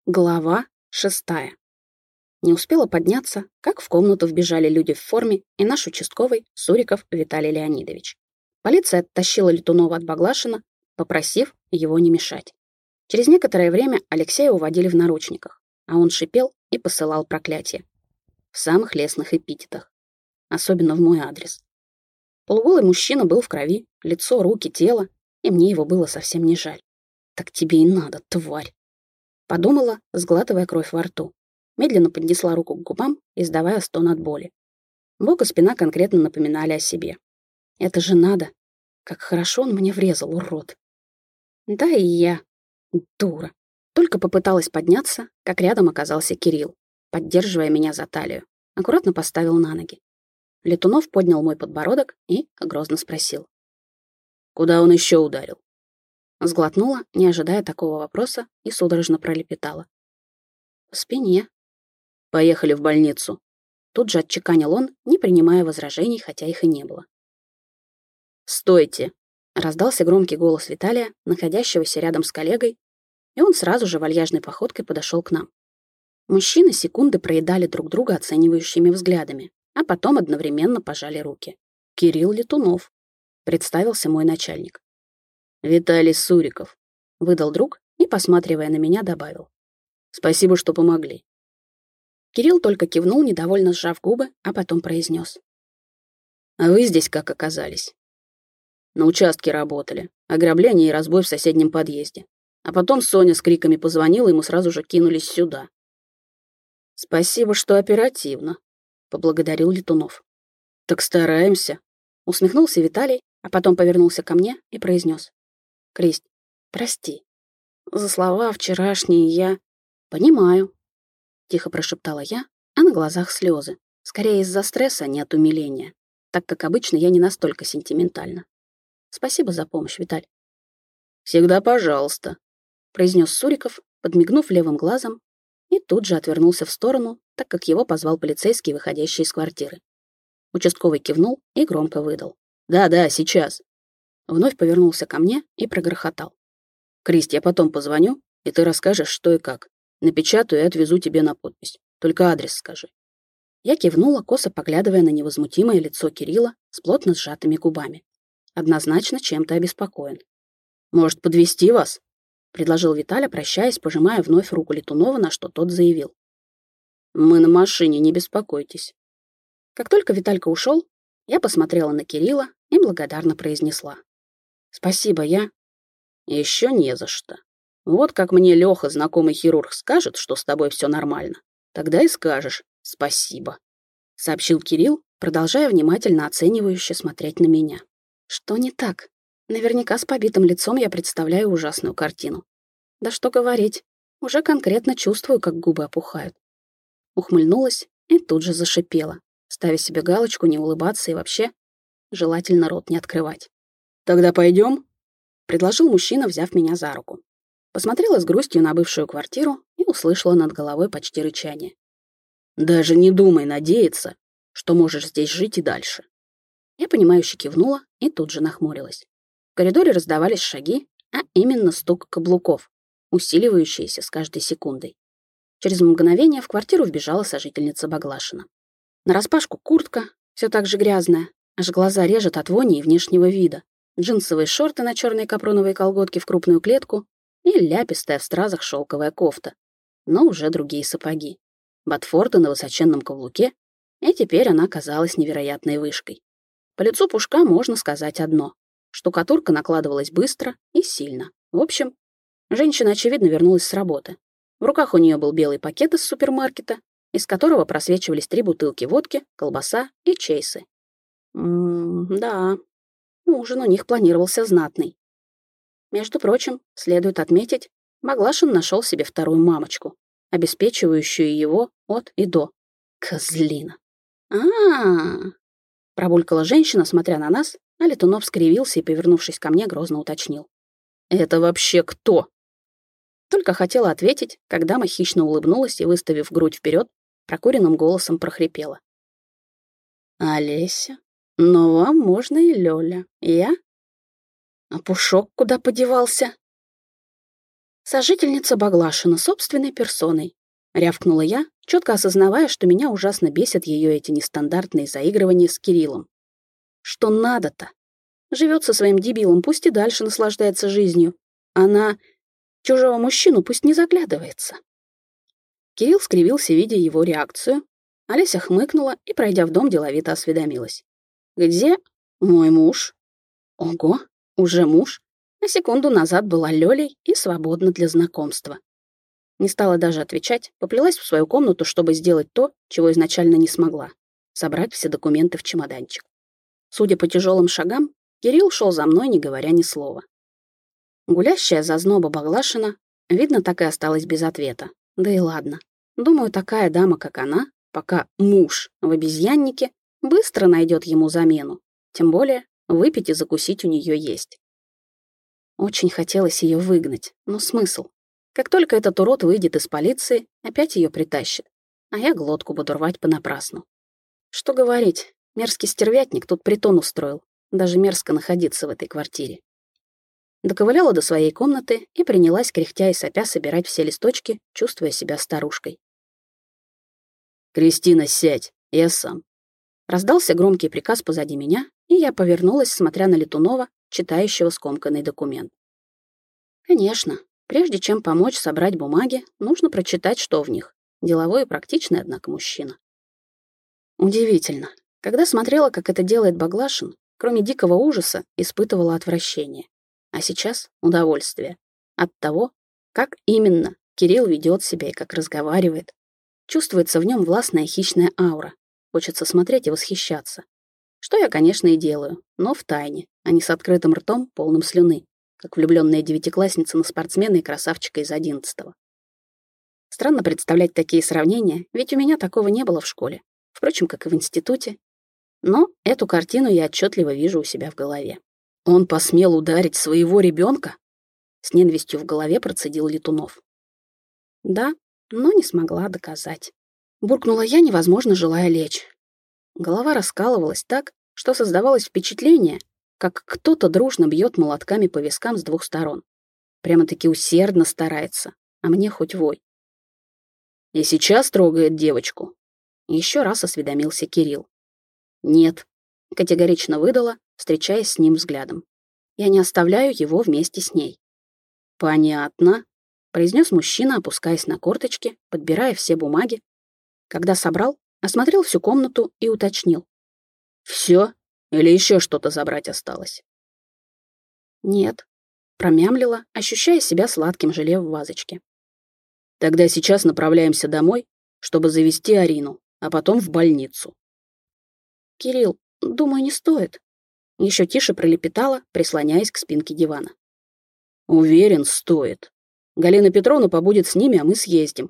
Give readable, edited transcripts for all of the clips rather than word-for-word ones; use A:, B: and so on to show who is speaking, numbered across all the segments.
A: Глава 6. Не успела подняться, как в комнату вбежали люди в форме и наш участковый Суриков Виталий Леонидович. Полиция оттащила Летунова от Баглашина, попросив его не мешать. Через некоторое время Алексея уводили в наручниках, а он шипел и посылал проклятия. В самых лестных эпитетах. Особенно в мой адрес. Полуголый мужчина был в крови, лицо, руки, тело, и мне его было совсем не жаль. Так тебе и надо, тварь. Подумала, сглатывая кровь во рту. Медленно поднесла руку к губам, издавая стон от боли. Бок и спина конкретно напоминали о себе. Это же надо. Как хорошо он мне врезал, урод. Да и я. Дура. Только попыталась подняться, как рядом оказался Кирилл, поддерживая меня за талию. Аккуратно поставил на ноги. Летунов поднял мой подбородок и грозно спросил. «Куда он еще ударил?» Сглотнула, не ожидая такого вопроса, и судорожно пролепетала. «По спине». «Поехали в больницу». Тут же отчеканил он, не принимая возражений, хотя их и не было. «Стойте!» — раздался громкий голос Виталия, находящегося рядом с коллегой, и он сразу же вальяжной походкой подошел к нам. Мужчины секунды проедали друг друга оценивающими взглядами, а потом одновременно пожали руки. «Кирилл Летунов», — представился мой начальник. «Виталий Суриков», — выдал друг и, посматривая на меня, добавил. «Спасибо, что помогли». Кирилл только кивнул, недовольно сжав губы, а потом произнес. «А вы здесь как оказались?» «На участке работали. Ограбление и разбой в соседнем подъезде. А потом Соня с криками позвонила, и мы сразу же кинулись сюда». «Спасибо, что оперативно», — поблагодарил Летунов. «Так стараемся», — усмехнулся Виталий, а потом повернулся ко мне и произнес. «Кристь, прости. За слова вчерашние я...» «Понимаю», — тихо прошептала я, а на глазах слезы. Скорее из-за стресса, а не от умиления, так как обычно я не настолько сентиментальна. «Спасибо за помощь, Виталь». «Всегда пожалуйста», — произнес Суриков, подмигнув левым глазом, и тут же отвернулся в сторону, так как его позвал полицейский, выходящий из квартиры. Участковый кивнул и громко выдал. «Да, сейчас». Вновь повернулся ко мне и прогрохотал. «Кристь, я потом позвоню, и ты расскажешь, что и как. Напечатаю и отвезу тебе на подпись. Только адрес скажи». Я кивнула, косо поглядывая на невозмутимое лицо Кирилла с плотно сжатыми губами. Однозначно чем-то обеспокоен. «Может, подвезти вас?» — предложил Виталя, прощаясь, пожимая вновь руку Летунова, на что тот заявил. «Мы на машине, не беспокойтесь». Как только Виталька ушел, я посмотрела на Кирилла и благодарно произнесла. «Спасибо, я...» «Еще не за что. Вот как мне Леха, знакомый хирург, скажет, что с тобой все нормально, тогда и скажешь спасибо», — сообщил Кирилл, продолжая внимательно оценивающе смотреть на меня. «Что не так? Наверняка с побитым лицом я представляю ужасную картину. Да что говорить, уже конкретно чувствую, как губы опухают». Ухмыльнулась и тут же зашипела, ставя себе галочку не улыбаться и вообще желательно рот не открывать. «Тогда пойдем?» — предложил мужчина, взяв меня за руку. Посмотрела с грустью на бывшую квартиру и услышала над головой почти рычание. «Даже не думай надеяться, что можешь здесь жить и дальше». Я понимающе кивнула и тут же нахмурилась. В коридоре раздавались шаги, а именно стук каблуков, усиливающиеся с каждой секундой. Через мгновение в квартиру вбежала сожительница Баглашина. Нараспашку куртка, все так же грязная, аж глаза режет от вони и внешнего вида, джинсовые шорты на черные капроновые колготки в крупную клетку и ляпистая в стразах шелковая кофта, но уже другие сапоги. Ботфорты на высоченном каблуке, и теперь она казалась невероятной вышкой. По лицу Пушка можно сказать одно. Штукатурка накладывалась быстро и сильно. В общем, женщина, очевидно, вернулась с работы. В руках у нее был белый пакет из супермаркета, из которого просвечивались 3 бутылки водки, колбаса и чейсы. Да, ужин у них планировался знатный. Между прочим, следует отметить, Баглашин нашел себе вторую мамочку, обеспечивающую его от и до. Козлина. Пробулькала женщина, смотря на нас, а Летунов скривился и, повернувшись ко мне, грозно уточнил. «Это вообще кто?» Только хотела ответить, когда дама хищно улыбнулась и, выставив грудь вперед, прокуренным голосом прохрипела. «Олеся, но вам можно и Лёля. Я? А Пушок куда подевался?» Сожительница Баглашина собственной персоной. Рявкнула я, четко осознавая, что меня ужасно бесят ее эти нестандартные заигрывания с Кириллом. Что надо-то? Живет со своим дебилом, пусть и дальше наслаждается жизнью. Она чужого мужчину пусть не заглядывается. Кирилл скривился, видя его реакцию. Олеся хмыкнула и, пройдя в дом, деловито осведомилась. «Где мой муж?» Ого, уже муж. На секунду назад была Лёлей и свободна для знакомства. Не стала даже отвечать, поплелась в свою комнату, чтобы сделать то, чего изначально не смогла — собрать все документы в чемоданчик. Судя по тяжелым шагам, Кирилл шел за мной, не говоря ни слова. Гулящая зазноба Баглашина, видно, так и осталась без ответа. Да и ладно. Думаю, такая дама, как она, пока муж в обезьяннике, быстро найдет ему замену. Тем более, выпить и закусить у нее есть. Очень хотелось ее выгнать, но смысл? Как только этот урод выйдет из полиции, опять ее притащит, а я глотку буду рвать понапрасну. Что говорить, мерзкий стервятник тут притон устроил. Даже мерзко находиться в этой квартире. Доковыляла до своей комнаты и принялась, кряхтя и сопя, собирать все листочки, чувствуя себя старушкой. «Кристина, сядь, я сам». Раздался громкий приказ позади меня, и я повернулась, смотря на Летунова, читающего скомканный документ. Конечно, прежде чем помочь собрать бумаги, нужно прочитать, что в них. Деловой и практичный, однако, мужчина. Удивительно. Когда смотрела, как это делает Баглашин, кроме дикого ужаса, испытывала отвращение. А сейчас удовольствие. От того, как именно Кирилл ведет себя и как разговаривает. Чувствуется в нем властная хищная аура. Хочется смотреть и восхищаться. Что я, конечно, и делаю, но в тайне, а не с открытым ртом, полным слюны, как влюбленная девятиклассница на спортсмена и красавчика из 11-го. Странно представлять такие сравнения, ведь у меня такого не было в школе. Впрочем, как и в институте. Но эту картину я отчетливо вижу у себя в голове. Он посмел ударить своего ребенка? С ненавистью в голове процедил Летунов. Да, но не смогла доказать. Буркнула я, невозможно желая лечь. Голова раскалывалась так, что создавалось впечатление, как кто-то дружно бьет молотками по вискам с двух сторон. Прямо-таки усердно старается, а мне хоть вой. И сейчас трогает девочку. Еще раз осведомился Кирилл. Нет, категорично выдала, встречаясь с ним взглядом. Я не оставляю его вместе с ней. Понятно, произнес мужчина, опускаясь на корточки, подбирая все бумаги. Когда собрал, осмотрел всю комнату и уточнил. Все? Или еще что-то забрать осталось? Нет, промямлила, ощущая себя сладким желе в вазочке. Тогда сейчас направляемся домой, чтобы завести Арину, а потом в больницу. Кирилл, думаю, не стоит. Еще тише пролепетала, прислоняясь к спинке дивана. Уверен, стоит. Галина Петровна побудет с ними, а мы съездим.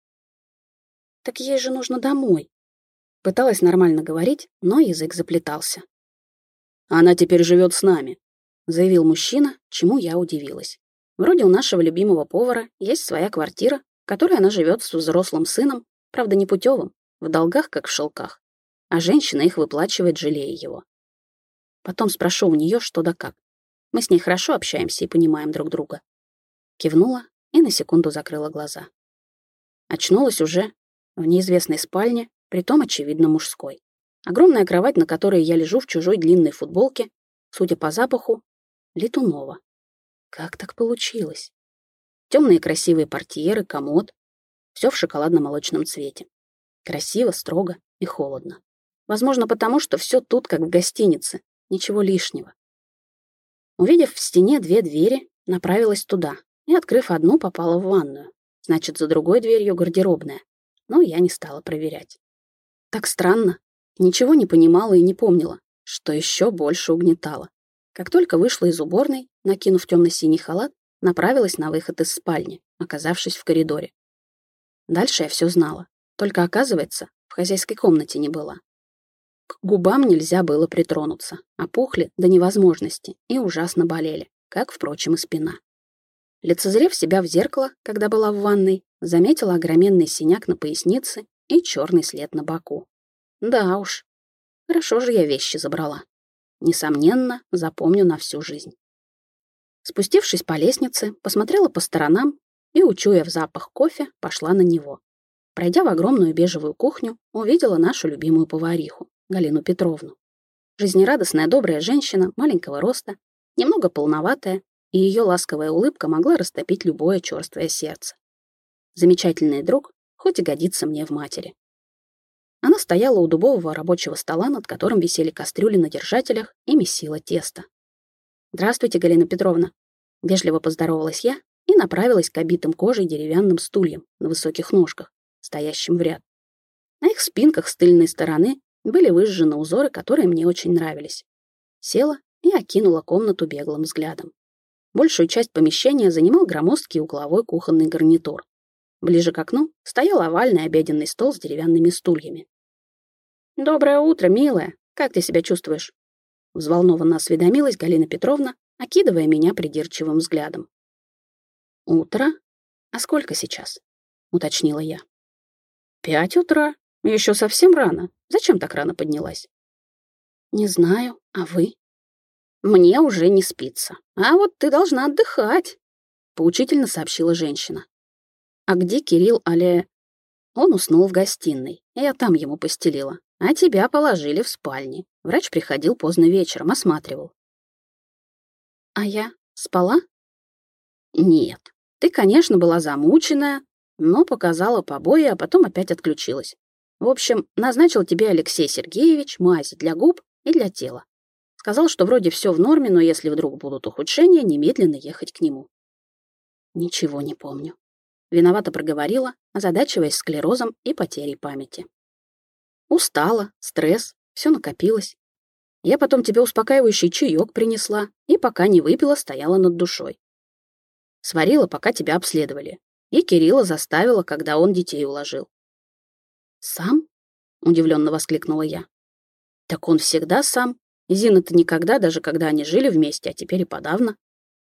A: Так ей же нужно домой. Пыталась нормально говорить, но язык заплетался. Она теперь живет с нами, заявил мужчина, чему я удивилась. Вроде у нашего любимого повара есть своя квартира, в которой она живет с взрослым сыном, правда непутевым, в долгах, как в шелках. А женщина их выплачивает, жалея его. Потом спрошу у нее, что да как. Мы с ней хорошо общаемся и понимаем друг друга. Кивнула и на секунду закрыла глаза. Очнулась уже в неизвестной спальне, притом, очевидно, мужской. Огромная кровать, на которой я лежу в чужой длинной футболке, судя по запаху, Летунова. Как так получилось? Темные красивые портьеры, комод. Все в шоколадно-молочном цвете. Красиво, строго и холодно. Возможно, потому что все тут, как в гостинице. Ничего лишнего. Увидев в стене 2 двери, направилась туда и, открыв одну, попала в ванную. Значит, за другой дверью гардеробная. Но я не стала проверять. Так странно. Ничего не понимала и не помнила, что еще больше угнетало. Как только вышла из уборной, накинув темно-синий халат, направилась на выход из спальни, оказавшись в коридоре. Дальше я все знала. Только, оказывается, в хозяйской комнате не была. К губам нельзя было притронуться, опухли до невозможности и ужасно болели, как, впрочем, и спина. Лицезрев себя в зеркало, когда была в ванной, заметила огроменный синяк на пояснице и черный след на боку. Да уж, хорошо же я вещи забрала. Несомненно, запомню на всю жизнь. Спустившись по лестнице, посмотрела по сторонам и, учуяв запах кофе, пошла на него. Пройдя в огромную бежевую кухню, увидела нашу любимую повариху, Галину Петровну. Жизнерадостная добрая женщина, маленького роста, немного полноватая, и ее ласковая улыбка могла растопить любое черствое сердце. Замечательный друг, хоть и годится мне в матери. Она стояла у дубового рабочего стола, над которым висели кастрюли на держателях, и месила тесто. «Здравствуйте, Галина Петровна!» Вежливо поздоровалась я и направилась к обитым кожей деревянным стульям на высоких ножках, стоящим в ряд. На их спинках с тыльной стороны были выжжены узоры, которые мне очень нравились. Села и окинула комнату беглым взглядом. Большую часть помещения занимал громоздкий угловой кухонный гарнитур. Ближе к окну стоял овальный обеденный стол с деревянными стульями. «Доброе утро, милая! Как ты себя чувствуешь?» Взволнованно осведомилась Галина Петровна, окидывая меня придирчивым взглядом. «Утро? А сколько сейчас?» — уточнила я. 5 утра. Еще совсем рано. Зачем так рано поднялась?» «Не знаю. А вы?» «Мне уже не спится. А вот ты должна отдыхать», — поучительно сообщила женщина. «А где Кирилл Але?» «Он уснул в гостиной. Я там ему постелила. А тебя положили в спальне. Врач приходил поздно вечером, осматривал». «А я спала?» «Нет. Ты, конечно, была замученная, но показала побои, а потом опять отключилась. В общем, назначил тебе Алексей Сергеевич мази для губ и для тела. Сказал, что вроде все в норме, но если вдруг будут ухудшения, немедленно ехать к нему». «Ничего не помню». Виновато проговорила, озадачиваясь склерозом и потерей памяти. «Устала, стресс, все накопилось. Я потом тебе успокаивающий чаек принесла и пока не выпила, стояла над душой. Сварила, пока тебя обследовали. И Кирилла заставила, когда он детей уложил». «Сам?» — удивленно воскликнула я. «Так он всегда сам. Зина-то никогда, даже когда они жили вместе, а теперь и подавно».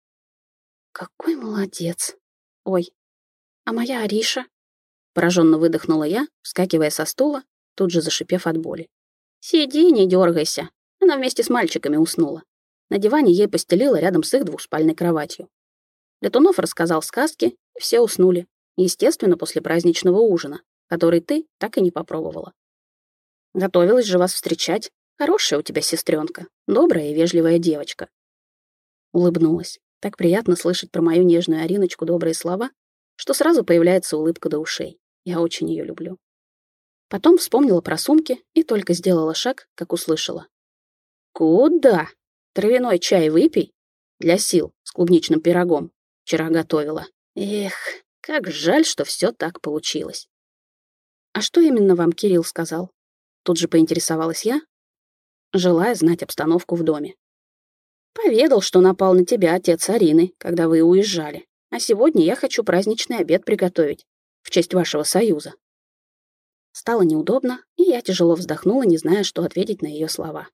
A: «Какой молодец! Ой, а моя Ариша?» Пораженно выдохнула я, вскакивая со стула, тут же зашипев от боли. «Сиди, не дергайся». Она вместе с мальчиками уснула. На диване ей постелила рядом с их двухспальной кроватью. Летунов рассказал сказки, и все уснули. Естественно, после праздничного ужина, который ты так и не попробовала. Готовилась же вас встречать. Хорошая у тебя сестренка, добрая и вежливая девочка». Улыбнулась. Так приятно слышать про мою нежную Ариночку добрые слова, что сразу появляется улыбка до ушей. Я очень ее люблю. Потом вспомнила про сумки и только сделала шаг, как услышала. «Куда? Травяной чай выпей. Для сил, с клубничным пирогом. Вчера готовила. Эх, как жаль, что все так получилось». «А что именно вам Кирилл сказал?» Тут же поинтересовалась я, желая знать обстановку в доме. «Поведал, что напал на тебя отец Арины, когда вы уезжали. А сегодня я хочу праздничный обед приготовить в честь вашего союза». Стало неудобно, и я тяжело вздохнула, не зная, что ответить на ее слова.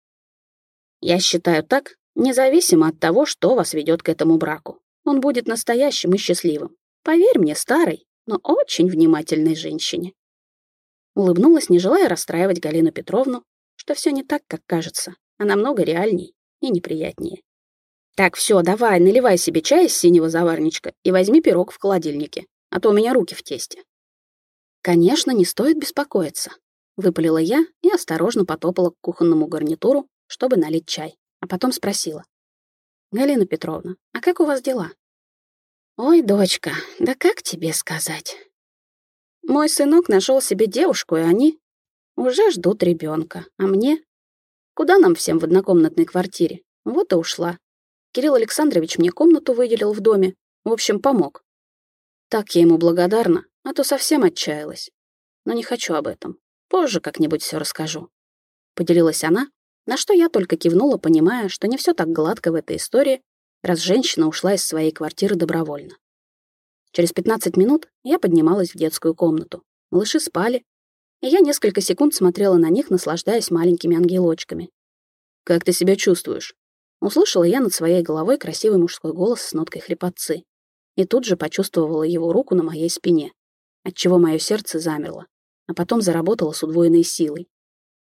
A: «Я считаю так, независимо от того, что вас ведет к этому браку. Он будет настоящим и счастливым. Поверь мне, старой, но очень внимательной женщине». Улыбнулась, не желая расстраивать Галину Петровну, что все не так, как кажется, а намного реальней и неприятнее. «Так, все, давай, наливай себе чай из синего заварничка и возьми пирог в холодильнике, а то у меня руки в тесте». «Конечно, не стоит беспокоиться», — выпалила я и осторожно потопала к кухонному гарнитуру, чтобы налить чай, а потом спросила. «Галина Петровна, а как у вас дела?» «Ой, дочка, да как тебе сказать? Мой сынок нашел себе девушку, и они уже ждут ребенка, а мне? Куда нам всем в однокомнатной квартире? Вот и ушла. Кирилл Александрович мне комнату выделил в доме, в общем, помог. Так я ему благодарна, а то совсем отчаялась. Но не хочу об этом. Позже как-нибудь все расскажу». Поделилась она, на что я только кивнула, понимая, что не все так гладко в этой истории, раз женщина ушла из своей квартиры добровольно. Через 15 минут я поднималась в детскую комнату. Малыши спали, и я несколько секунд смотрела на них, наслаждаясь маленькими ангелочками. «Как ты себя чувствуешь?» Услышала я над своей головой красивый мужской голос с ноткой хрипотцы. И тут же почувствовала его руку на моей спине, отчего мое сердце замерло, а потом заработало с удвоенной силой.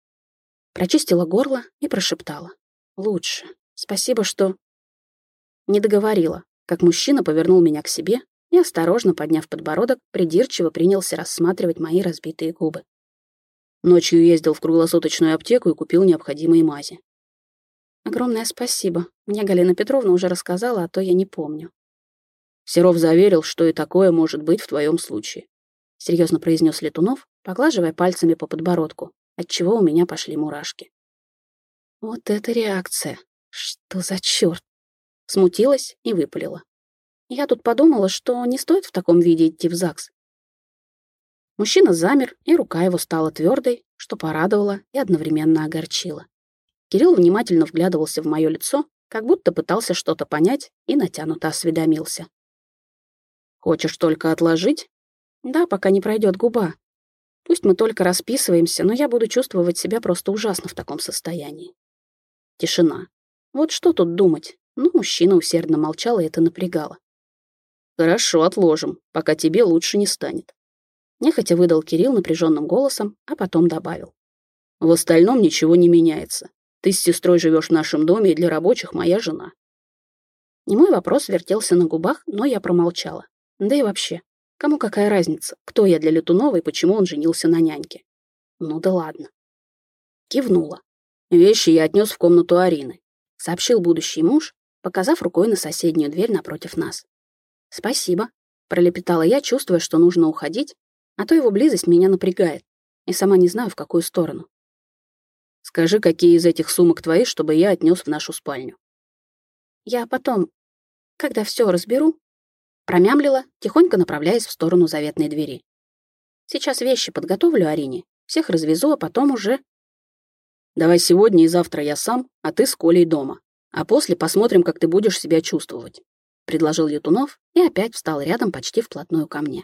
A: Прочистила горло и прошептала. «Лучше. Спасибо, что...» Не договорила, как мужчина повернул меня к себе и, осторожно подняв подбородок, придирчиво принялся рассматривать мои разбитые губы.
B: Ночью ездил в круглосуточную аптеку и купил необходимые мази.
A: Огромное спасибо. Мне Галина Петровна уже рассказала, а то я не помню.
B: Серов заверил, что и такое может быть в твоем случае.
A: Серьезно произнес Летунов, поглаживая пальцами по подбородку, отчего у меня пошли мурашки. Вот это реакция. Что за черт? Смутилась и выпалила. Я тут подумала, что не стоит в таком виде идти в ЗАГС. Мужчина замер, и рука его стала твердой, что порадовало и одновременно огорчило. Кирилл внимательно вглядывался в мое лицо, как будто пытался что-то понять, и натянуто осведомился.
B: «Хочешь только отложить?»
A: «Да, пока не пройдет губа. Пусть мы только расписываемся, но я буду чувствовать себя просто ужасно в таком состоянии». Тишина. Вот что тут думать? Ну, мужчина усердно молчал, и это напрягало.
B: «Хорошо, отложим, пока тебе лучше не станет».
A: Нехотя выдал Кирилл напряженным голосом, а потом добавил.
B: «В остальном ничего не меняется. Ты с сестрой живешь в нашем доме, и для рабочих моя жена».
A: Немой вопрос вертелся на губах, но я промолчала. Да и вообще, кому какая разница, кто я для Летунова и почему он женился на няньке? Ну да ладно. Кивнула.
B: «Вещи я отнес в комнату Арины»,
A: — сообщил будущий муж, показав рукой на соседнюю дверь напротив нас. «Спасибо», — пролепетала я, чувствуя, что нужно уходить, а то его близость меня напрягает, и сама не знаю, в какую сторону.
B: «Скажи, какие из этих сумок твои, чтобы я отнес в нашу спальню».
A: «Я потом, когда все разберу», — промямлила, тихонько направляясь в сторону заветной двери. «Сейчас вещи подготовлю Арине, всех развезу, а потом уже...»
B: «Давай сегодня и завтра я сам, а ты с Колей дома. А после посмотрим, как ты будешь себя чувствовать», — предложил Летунов и опять встал рядом почти вплотную ко мне.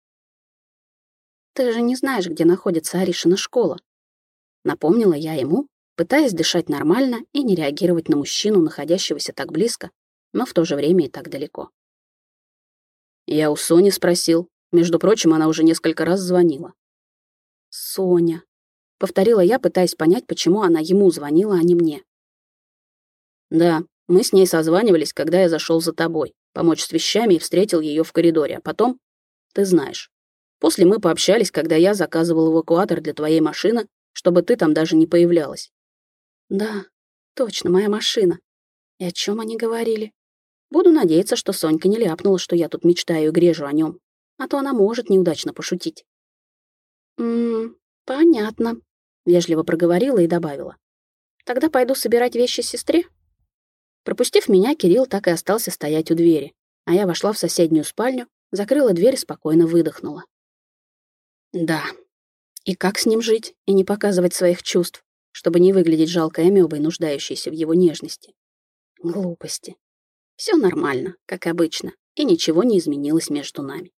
A: «Ты же не знаешь, где находится Аришина школа», — напомнила я ему, пытаясь дышать нормально и не реагировать на мужчину, находящегося так близко, но в то же время и так далеко.
B: Я у Сони спросил. Между прочим, она уже несколько раз звонила.
A: «Соня», — повторила я, пытаясь понять, почему она ему звонила, а не мне.
B: «Да, мы с ней созванивались, когда я зашел за тобой, помочь с вещами и встретил ее в коридоре, а потом, ты знаешь, после мы пообщались, когда я заказывал эвакуатор для твоей машины, чтобы ты там даже не появлялась».
A: «Да, точно, моя машина. И о чем они говорили? Буду надеяться, что Сонька не ляпнула, что я тут мечтаю и грежу о нем, а то она может неудачно пошутить». Понятно», — вежливо проговорила и добавила. «Тогда пойду собирать вещи сестре». Пропустив меня, Кирилл так и остался стоять у двери, а я вошла в соседнюю спальню, закрыла дверь и спокойно выдохнула. Да, и как с ним жить и не показывать своих чувств, чтобы не выглядеть жалкой амебой, нуждающейся в его нежности? Глупости. Все нормально, как обычно, и ничего не изменилось между нами.